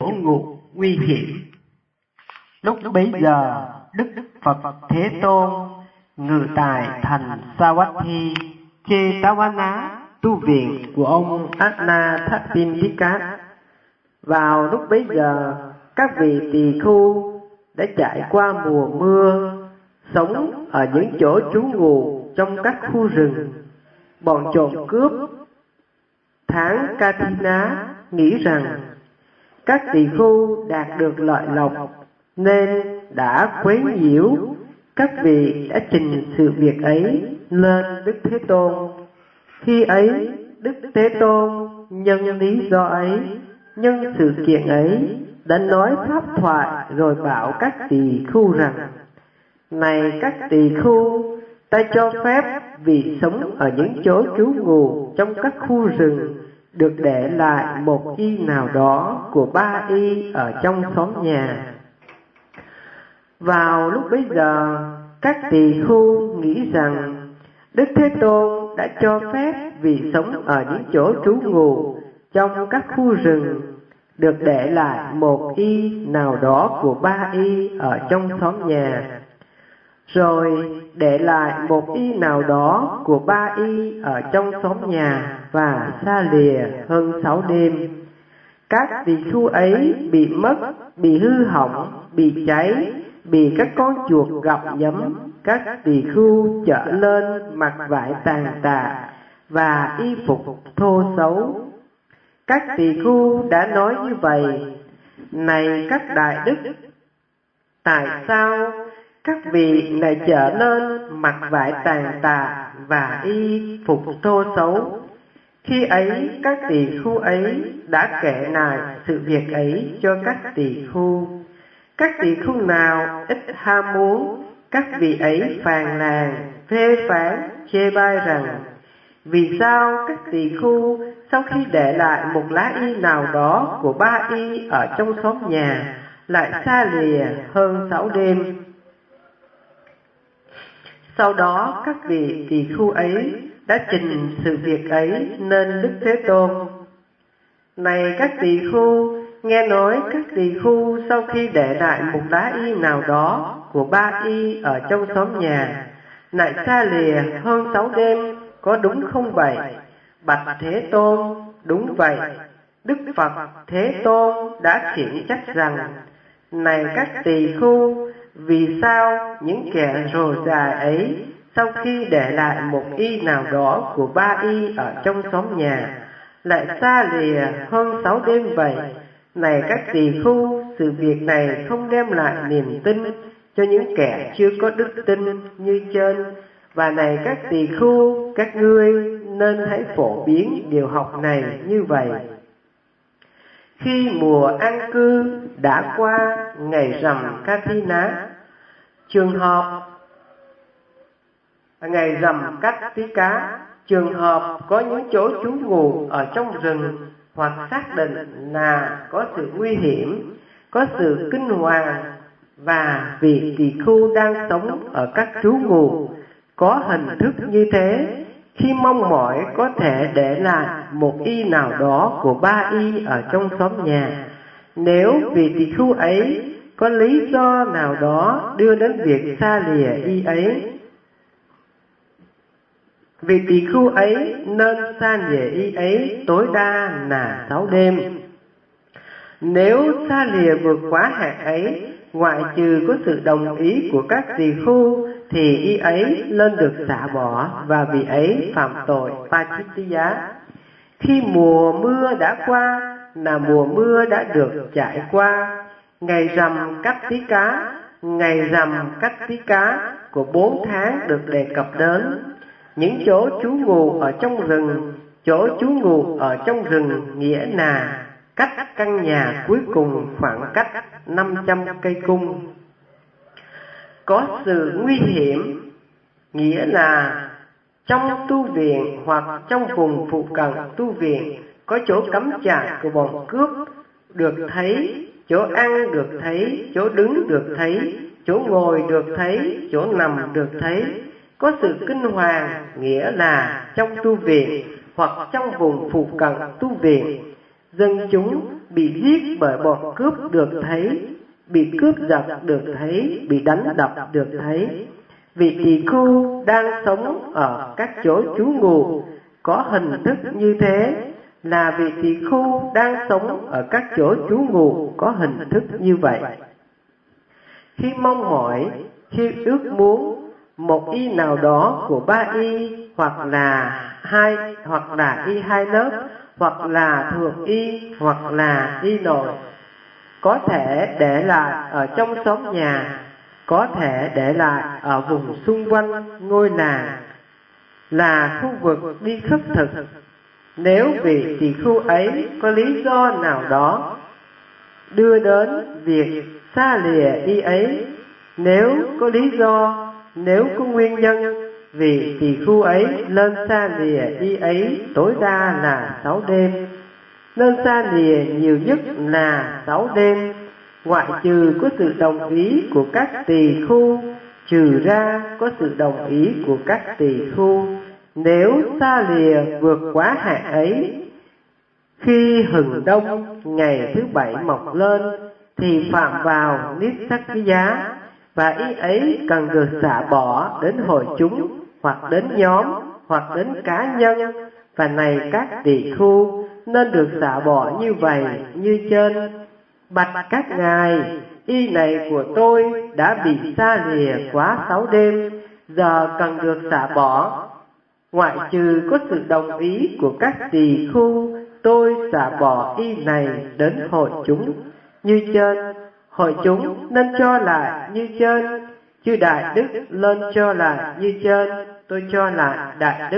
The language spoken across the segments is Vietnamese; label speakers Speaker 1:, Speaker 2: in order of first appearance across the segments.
Speaker 1: ngụ nguy hiểm. Lúc bấy giờ, Đức Phật Thế Tôn ngự tại thành Savatthi, Jetavana, tu viện của ông Anathapindika. Vào lúc bấy giờ, các vị tỳ khưu đã trải qua mùa mưa, sống ở những chỗ trú ngụ trong các khu rừng. Bọn trộm cướp tháng Kathina nghĩ rằng các tỳ khưu đạt được lợi lộc nên đã quấy nhiễu. Các vị đã trình sự việc ấy lên Đức Thế Tôn. Khi ấy, Đức Thế Tôn nhân lý do ấy, nhân sự kiện ấy, đã nói pháp thoại rồi bảo các tỳ khưu rằng: này các tỳ khưu, ta cho phép vị sống ở những chỗ trú ngụ trong các khu rừng được để lại một y nào đó của ba y ở trong xóm nhà. Vào lúc bấy giờ, các tỳ khưu nghĩ rằng Đức Thế Tôn đã cho phép vị sống ở những chỗ trú ngụ trong các khu rừng được để lại một y nào đó của ba y ở trong xóm nhà, rồi để lại một y nào đó của ba y ở trong xóm nhà và xa lìa hơn 6 đêm. Các tỳ khưu ấy bị mất, bị hư hỏng, bị cháy, bị các con chuột gặm nhấm. Các tỳ khưu trở lên mặc vải tàn tạ và y phục thô xấu. Các tỳ khưu đã nói như vậy: này các đại đức, tại sao các vị lại trở lên mặc vải tàn tạ và y phục thô xấu? Khi ấy, các tỳ khưu ấy đã kể lại sự việc ấy cho các tỳ khưu. Các tỳ khưu nào ít ham muốn, các vị ấy phàn nàn, phê phán, chê bai rằng: vì sao các tỳ khưu sau khi để lại một lá y nào đó của ba y ở trong xóm nhà lại xa lìa hơn 6 đêm? Sau đó các vị tỳ khưu ấy đã trình sự việc ấy nên Đức Thế Tôn. Này các tỳ khưu, nghe nói các tỳ khưu sau khi để lại một lá y nào đó của ba y ở trong xóm nhà lại xa lìa hơn 6 đêm, có đúng không vậy? Bạch Thế Tôn, đúng vậy. Đức Phật Thế Tôn đã khiển trách rằng: này các tỳ khưu, vì sao những kẻ rồ dài ấy sau khi để lại một y nào đó của ba y ở trong xóm nhà lại xa lìa hơn 6 đêm vậy? Này các tỳ khưu, sự việc này không đem lại niềm tin cho những kẻ chưa có đức tin như trên. Và này các tỳ khưu, các ngươi nên hãy phổ biến điều học này như vậy. Khi mùa an cư đã qua, ngày rằm Kathina, trường hợp ngày rằm Kathika, trường hợp có những chỗ trú ngụ ở trong rừng hoặc xác định là có sự nguy hiểm, có sự kinh hoàng, và vị tỳ khưu đang sống ở các trú ngụ có hình thức như thế, khi mong mỏi có thể để lại một y nào đó của ba y ở trong xóm nhà. Nếu vị tỳ khưu ấy có lý do nào đó đưa đến việc xa lìa y ấy, vị tỳ khưu ấy nên xa lìa y ấy tối đa là 6 đêm. Nếu xa lìa vượt quá hạn ấy, ngoại trừ có sự đồng ý của các tỳ khưu, thì y ấy nên được xả bỏ và vị ấy phạm tội Pachittiya. Khi mùa mưa đã qua là mùa mưa đã được trải qua. Ngày rằm Kathika, ngày rằm Kathika của 4 tháng được đề cập đến. Những chỗ trú ngụ ở trong rừng, chỗ trú ngụ ở trong rừng nghĩa là cách căn nhà cuối cùng khoảng cách 500 cây cung. Có sự nguy hiểm, nghĩa là trong tu viện hoặc trong vùng phụ cận tu viện có chỗ cắm trại của bọn cướp được thấy, chỗ ăn được thấy, chỗ đứng được thấy, chỗ ngồi được thấy, chỗ nằm được thấy. Có sự kinh hoàng, nghĩa là trong tu viện hoặc trong vùng phụ cận tu viện, dân chúng bị giết bởi bọn cướp được thấy, bị cướp giật được thấy, bị đánh đập được thấy. Vị tỳ khưu đang sống ở các chỗ trú ngụ có hình thức như thế, là vị tỳ khưu đang sống ở các chỗ trú ngụ có hình thức như vậy. Khi mong mỏi, khi ước muốn một y nào đó của ba y, hoặc là y hai lớp, hoặc là thường y, hoặc là y nội, có thể để lại ở trong xóm nhà, có thể để lại ở vùng xung quanh ngôi làng, là khu vực đi khất thực. Nếu vị tỳ khưu ấy có lý do nào đó đưa đến việc xa lìa y ấy, nếu có lý do, nếu có nguyên nhân, vị tỳ khưu ấy lên xa lìa y ấy tối đa là 6 đêm. Nên xa lìa nhiều nhất là 6 đêm, ngoại trừ có sự đồng ý của các tỳ khưu, trừ ra có sự đồng ý của các tỳ khưu. Nếu xa lìa vượt quá hạn ấy, khi hừng đông ngày thứ 7 mọc lên, thì phạm vào Nissakkiya, và y ấy cần được xả bỏ đến hội chúng, hoặc đến nhóm, hoặc đến cá nhân. Và này các tỳ khưu, nên được xả bỏ như vậy như trên. Bạch các ngài, y này của tôi đã bị xa lìa quá 6 đêm, giờ cần được xả bỏ. Ngoại trừ có sự đồng ý của các tỳ khưu, tôi xả bỏ y này đến hội chúng như trên. Hội chúng nên cho lại như trên, chư đại đức lên cho lại như trên, tôi cho lại đại đức.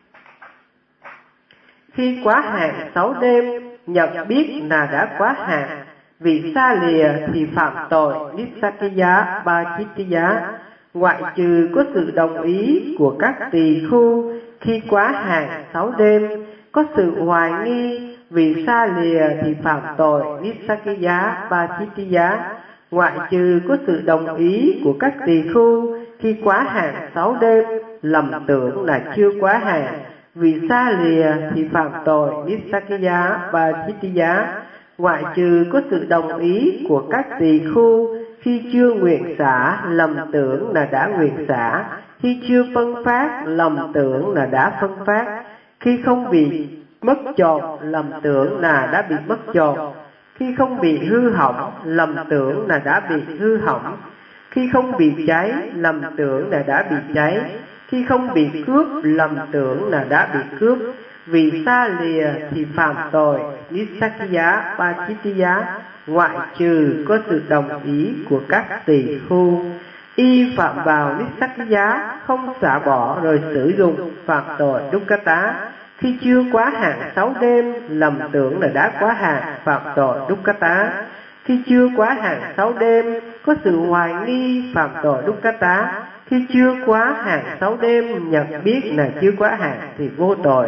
Speaker 1: Khi quá hạn 6 đêm, nhận biết là đã quá hạn, vì xa lìa thì phạm tội Nissakkiya Bachitiya, ngoại trừ có sự đồng ý của các tỳ khưu. Khi quá hạn 6 đêm, có sự hoài nghi, vì xa lìa thì phạm tội Nissakkiya Bachitiya, ngoại trừ có sự đồng ý của các tỳ khưu. Khi quá hạn 6 đêm, lầm tưởng là chưa quá hạn, vì xa lìa thì phạm tội Nissakkiya Bachitiya, ngoại trừ có sự đồng ý của các tỳ khưu. Khi chưa nguyện xả, lầm tưởng là đã nguyện xả. Khi chưa phân phát, lầm tưởng là đã phân phát. Khi không bị mất chọn, lầm tưởng là đã bị mất chọn. Khi không bị hư hỏng, lầm tưởng là đã bị hư hỏng. Khi không bị cháy, lầm tưởng là đã bị cháy. Khi không bị cướp, lầm tưởng là đã bị cướp. Vì xa lìa thì phạm tội Nissakkiya Bachitiya, ngoại trừ có sự đồng ý của các tỳ khưu. Y phạm vào Nissakkiya, không xả bỏ rồi sử dụng, phạm tội Dukkata. Khi chưa quá hạn 6 đêm, lầm tưởng là đã quá hạn, phạm tội Dukkata. Khi chưa quá hạn 6 đêm, có sự hoài nghi, phạm tội Dukkata. Khi chưa quá hạn 6 đêm, nhận biết là chưa quá hạn thì vô tội.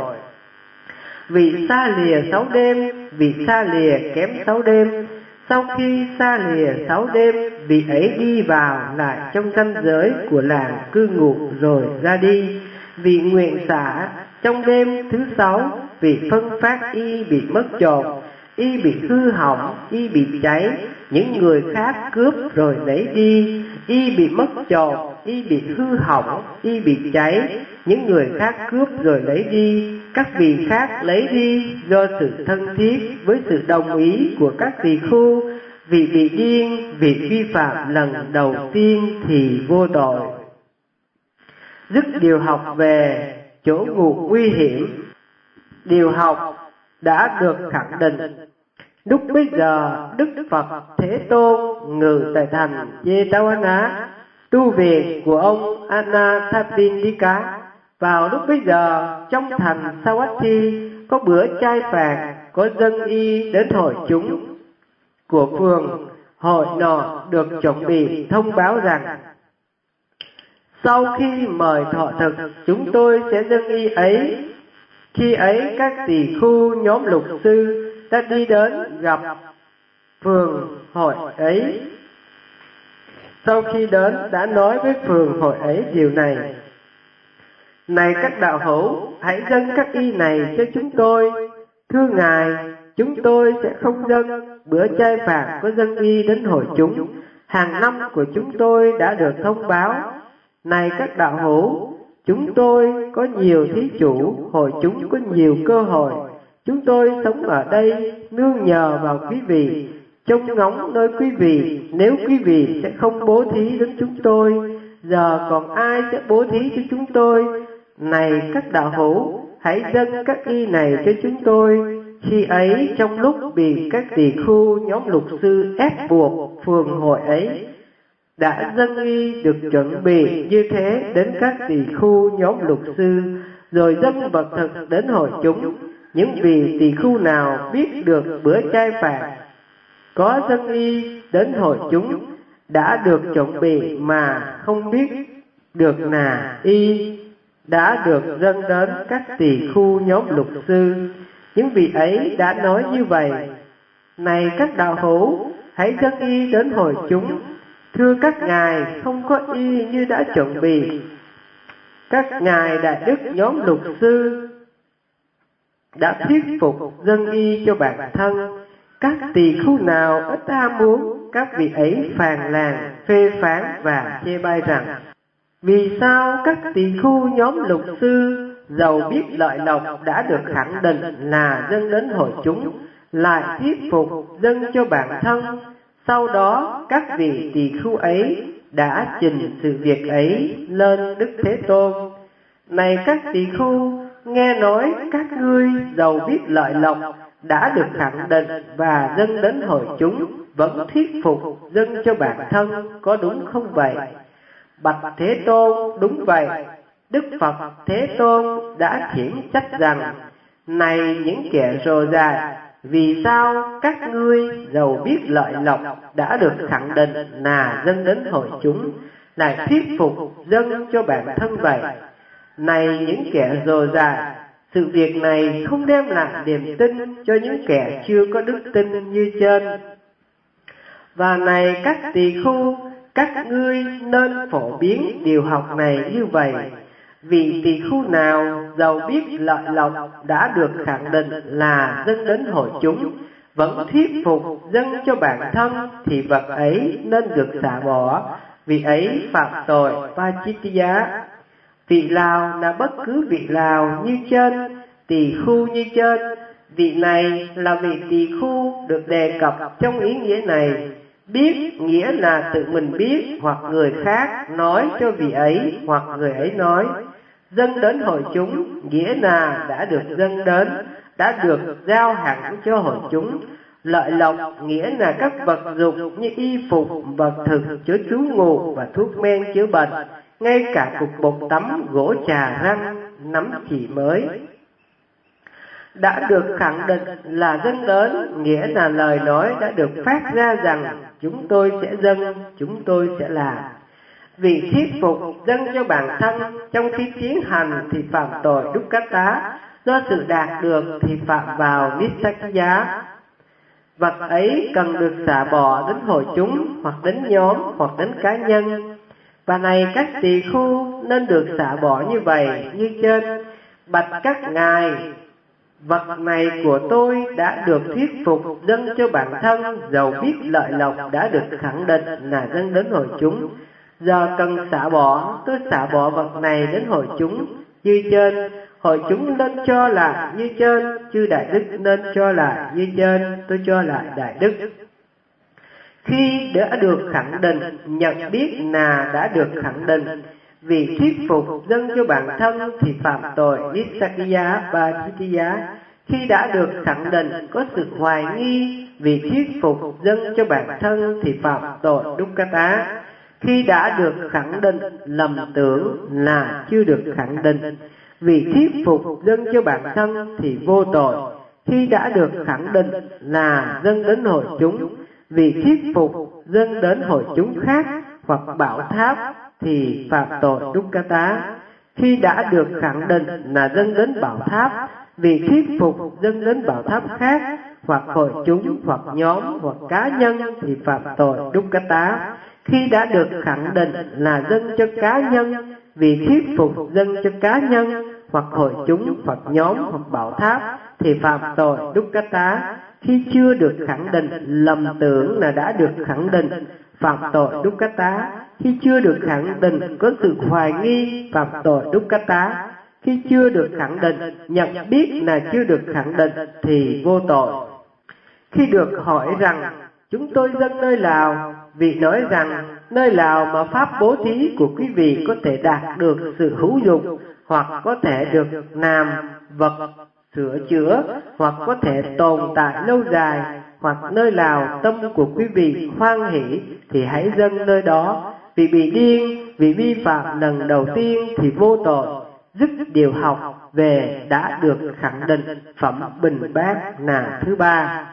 Speaker 1: Vì xa lìa 6 đêm, vì xa lìa kém 6 đêm. Sau khi xa lìa 6 đêm, vị ấy đi vào lại trong ranh giới của làng cư ngụ rồi ra đi. Vì nguyện xả, trong đêm thứ 6, vì phân phát y bị mất trộm, y bị hư hỏng, y bị cháy, những người khác cướp rồi lấy đi. Y bị mất trộm, y bị hư hỏng, y bị cháy, những người khác cướp rồi lấy đi. Các vị khác lấy đi do sự thân thiết với sự đồng ý của các tỳ khưu. Vì bị điên, vì vi phạm lần đầu tiên thì vô tội. Dứt điều học về chỗ ngụ nguy hiểm. Điều học đã được khẳng định. Lúc bấy giờ, Đức Phật Thế Tôn ngự tại thành Jetavana, tu viện của ông Anathapindika. Vào lúc bấy giờ, trong thành Savatthi có bữa chay phạt, có dân y đến hội chúng của phường hội nọ được chuẩn bị thông báo rằng: sau khi mời thọ thực, chúng tôi sẽ dâng y ấy. Khi ấy các tỳ khưu nhóm lục sư đã đi đến gặp phường hội ấy. Sau khi đến đã nói với phường hội ấy điều này: này các đạo hữu, hãy dâng các y này cho chúng tôi. Thưa ngài, chúng tôi sẽ không dâng bữa chay vàng có dâng y đến hội chúng. Hàng năm của chúng tôi đã được thông báo. Này các đạo hữu, chúng tôi có nhiều thí chủ, hội chúng có nhiều cơ hội. Chúng tôi sống ở đây nương nhờ vào quý vị, trông ngóng nơi quý vị. Nếu quý vị sẽ không bố thí đến chúng tôi, giờ còn ai sẽ bố thí cho chúng tôi? Này các đạo hữu, hãy dâng các y này cho chúng tôi. Khi ấy, trong lúc bị các tỳ khưu nhóm lục sư ép buộc, phường hội ấy đã dâng y được chuẩn bị như thế đến các tỳ khưu nhóm lục sư, rồi dâng vật thực đến hội chúng. Những vị tỳ khưu nào biết được bữa chay vàng có dâng y đến hội chúng đã được chuẩn bị mà không biết được là y đã được dâng đến các tỳ khưu nhóm lục sư. Những vị ấy đã nói như vậy: này các đạo hữu, hãy dâng y đến hội chúng. Thưa các ngài, không có y như đã chuẩn bị. Các ngài đại đức nhóm lục sư đã thuyết phục dâng y cho bản thân. Các tỳ khưu nào ít ham muốn, các vị ấy phàn nàn, phê phán và chê bai rằng: vì sao các tỳ khưu nhóm lục sư dầu biết lợi lộc đã được khẳng định là dâng đến hội chúng, lại thuyết phục dâng cho bản thân? Sau đó các vị tỳ khưu ấy đã trình sự việc ấy lên Đức Thế Tôn. Này các tỳ khưu, nghe nói các ngươi dầu biết lợi lộc đã được khẳng định và dâng đến hội chúng, vẫn thuyết phục dâng cho bản thân, có đúng không vậy? Bạch Thế Tôn, đúng vậy. Đức Phật Thế Tôn đã khiển trách rằng: này những kẻ rồ dài, vì sao các ngươi dầu biết lợi lộc đã được khẳng định là dâng đến hội chúng, lại thuyết phục dâng cho bản thân vậy? Này những kẻ rồ dài, sự việc này không đem lại niềm tin cho những kẻ chưa có đức tin như trên. Và này các tỳ khưu, các ngươi nên phổ biến điều học này như vậy. Vì tỳ khưu nào dầu biết lợi lộc đã được khẳng định là dâng đến hội chúng, vẫn thuyết phục dâng cho bản thân, thì vật ấy nên được xả bỏ, vì ấy phạm tội Pachittiya. Vị nào là bất cứ vị nào như trên, tỳ khưu như trên. Vị này là vị tỳ khưu được đề cập trong ý nghĩa này. Biết nghĩa là tự mình biết, hoặc người khác nói cho vị ấy, hoặc người ấy nói. Dâng đến hội chúng nghĩa là đã được dâng đến, đã được giao hẳn cho hội chúng. Lợi lộc nghĩa là các vật dụng như y phục, vật thực chứa trú ngụ và thuốc men chữa bệnh, ngay cả cục bột tắm, gỗ trà răng, nắm chỉ mới. Đã được khẳng định là dâng đến nghĩa là lời nói đã được phát ra rằng: chúng tôi sẽ dâng, chúng tôi sẽ làm. Vì thuyết phục dâng cho bản thân trong khi tiến hành thì phạm tội Dukkata, do sự đạt được thì phạm vào Nissakya. Vật ấy cần được xả bỏ đến hội chúng, hoặc đến nhóm, hoặc đến cá nhân. Và này các tỳ khưu nên được xả bỏ như vậy như trên. Bạch các ngài, vật này của tôi đã được thuyết phục dâng cho bản thân, dầu biết lợi lộc đã được khẳng định là dâng đến hội chúng. Giờ cần xả bỏ, tôi xả bỏ vật này đến hội chúng như trên. Hội chúng nên cho lại như trên, chư đại đức nên cho lại như trên, tôi cho lại đại đức. Khi đã được khẳng định, nhận biết là đã được khẳng định, vì thuyết phục dâng cho bản thân thì phạm tội Nissakya và Pachittiya. Khi đã được khẳng định có sự hoài nghi, vì thuyết phục dâng cho bản thân thì phạm tội Dukkata. Khi đã được khẳng định lầm tưởng là chưa được khẳng định, vì thuyết phục dâng cho bản thân thì vô tội. Khi đã được khẳng định là dâng đến hội chúng, vì thuyết phục dâng đến hội chúng khác hoặc bảo tháp thì phạm tội Dukkata. Khi đã được khẳng định là dâng đến bảo tháp, vì thuyết phục dâng đến bảo tháp khác hoặc hội chúng, hoặc nhóm, hoặc cá nhân thì phạm tội Dukkata. Khi đã được khẳng định là dâng cho cá nhân, vì thuyết phục dâng cho cá nhân, hoặc hội chúng, hoặc nhóm, hoặc bảo tháp thì phạm tội dukkata. Khi chưa được khẳng định, lầm tưởng là đã được khẳng định, phạm tội dukkata. Khi chưa được khẳng định, có sự hoài nghi, phạm tội dukkata. Khi chưa được khẳng định, nhận biết là chưa được khẳng định thì vô tội. Khi được hỏi rằng chúng tôi dâng nơi nào, vị nói rằng nơi nào mà pháp bố thí của quý vị có thể đạt được sự hữu dụng, hoặc có thể được làm vật sửa chữa, hoặc có thể tồn tại lâu dài, hoặc nơi nào tâm của quý vị hoan hỷ thì hãy dâng nơi đó. Vì bị điên, vì vi phạm lần đầu tiên thì vô tội. Dứt điều học về đã được khẳng định. Phẩm Bình Bát là thứ 3.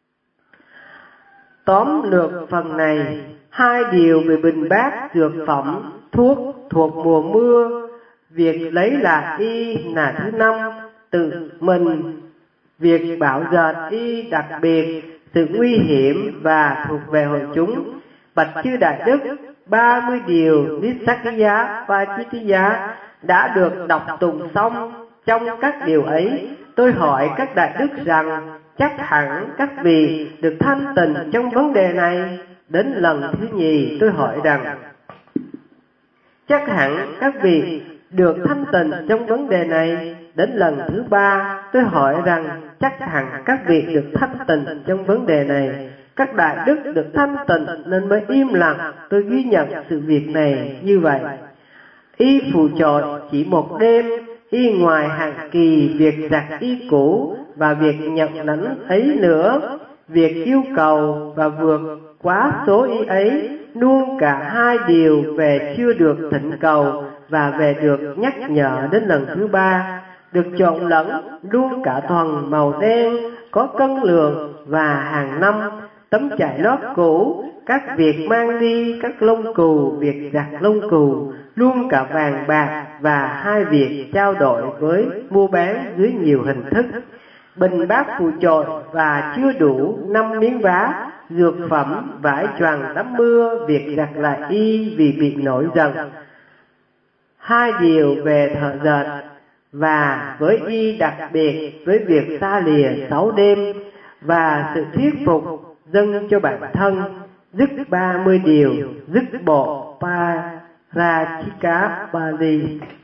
Speaker 1: Tóm lược phần này, 2 điều về Bình Bát dược phẩm, thuốc thuộc mùa mưa, việc lấy lạc y là thứ 5, tự mình, việc bảo dợt y đặc biệt, sự nguy hiểm và thuộc về hội chúng. Bạch chư Đại Đức, 30 điều Nissakhiya Pachitiya đã được đọc tụng xong. Trong các điều ấy, tôi hỏi các Đại Đức rằng chắc hẳn các vị được thanh tịnh trong vấn đề này. Đến lần thứ nhì tôi hỏi rằng chắc hẳn các vị được thanh tịnh trong vấn đề này. Đến lần thứ 3 tôi hỏi rằng chắc hẳn các vị được thanh tịnh trong vấn đề này. Các Đại Đức được thanh tịnh nên mới im lặng. Tôi ghi nhận sự việc này như vậy. Y phù chội chỉ một đêm, y ngoài hàng kỳ việc giặt y cũ và việc nhận lãnh ấy nữa, việc yêu cầu và vượt quá số y ấy, luôn cả 2 điều về chưa được thỉnh cầu và về được nhắc nhở đến lần thứ 3, được trộn lẫn luôn cả thuần màu đen, có cân lượng và hàng năm, tấm chải lót cũ, các việc mang đi các lông cừu, việc giặt lông cừu, luôn cả vàng bạc và 2 việc trao đổi với mua bán dưới nhiều hình thức. Bình bát phù chội và chưa đủ 5 miếng vá, dược phẩm, vải choàng tắm mưa, việc giặt lại y vì bị nổi giận. 2 điều về thợ dệt và với y đặc biệt với việc xa lìa 6 đêm và sự thuyết phục dâng cho bản thân, dứt 30 điều, dứt bộ Parachika Bali.